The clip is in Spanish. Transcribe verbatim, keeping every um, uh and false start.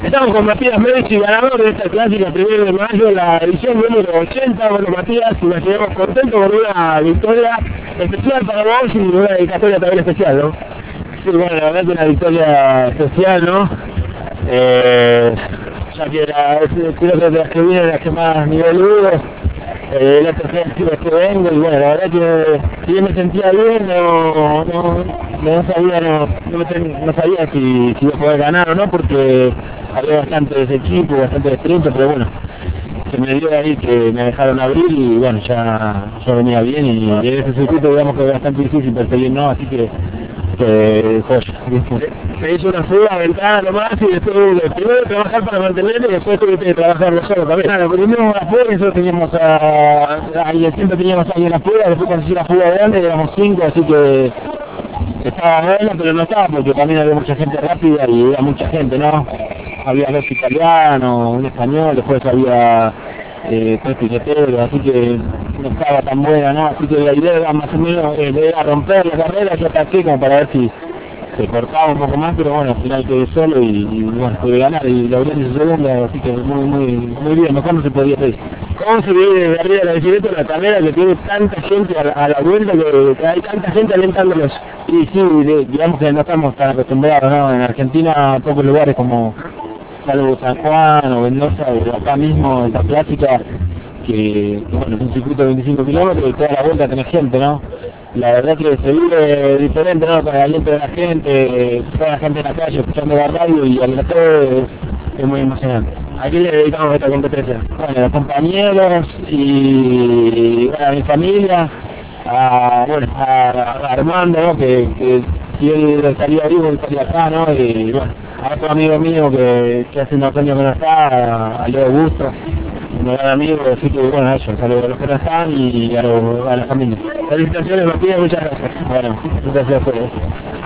Estamos con Matías Medici, ganador de esta clásica primero de mayo, la edición número ochenta. Bueno, Matías, nos quedamos contentos con una victoria especial para vos y una dedicatoria también especial, ¿no? Sí, bueno, la verdad que una victoria especial, ¿no? Eh, ya que la, creo que de las que vienen las que más nivel uno, eh, la tercera vez que vengo, y bueno, la verdad que si yo me sentía bien, no, no, no sabía, no, no, ten, no sabía si, si iba a poder ganar o no, porque había bastantes equipos, bastantes sprints, pero bueno, se me dio ahí que me dejaron abrir y bueno, ya, ya venía bien, y en ese circuito digamos que es bastante difícil perseguir, ¿no? Así que que joya, se hizo una fuga, ventana nomás, y después primero trabajar para mantenerlo y después tuve que trabajar nosotros también. Claro, primero la fuga, nosotros teníamos a, a alguien, siempre teníamos a alguien afuera, después cuando se hizo la fuga grande éramos cinco, así que estaba bueno, pero no estaba porque también había mucha gente rápida y había mucha gente, ¿no? Había dos italianos, un español, después había eh, tres piqueteros, así que no estaba tan buena, ¿no? Así que la idea era más o menos, eh, era romper la carrera, yo ataqué como para ver si se cortaba un poco más, pero bueno, al final quedé solo y, y bueno, pude ganar y logré mi segunda, así que muy, muy, muy bien, mejor no se podía pedir. ¿Cómo se ve de arriba de la bicicleta la carrera que tiene tanta gente a la, a la vuelta, que, que hay tanta gente alentándolos? Y sí, de, digamos que no estamos tan acostumbrados, ¿no? En Argentina, pocos lugares como salvo San Juan o Mendoza, o acá mismo, esta clásica, que, que bueno, es un circuito de veinticinco kilómetros y toda la vuelta tenés gente, ¿no? La verdad que se vive diferente, ¿no? Con el aliento de la gente, toda la gente en la calle escuchando la radio y al todo es, es muy emocionante. ¿A quién le dedicamos esta competencia? Bueno, a los compañeros y bueno, a mi familia, a, bueno, a, a Armando, ¿no? Que, que si él estaría vivo estaría acá, ¿no? Y bueno, a otro amigo mío que, que hace unos años que no está, a, a Leo Augusto, un gran amigo, así que bueno, a ellos, a los, a los que no están y a, lo, a la familia. Felicitaciones, Matías, muchas gracias. Bueno, muchas gracias por eso.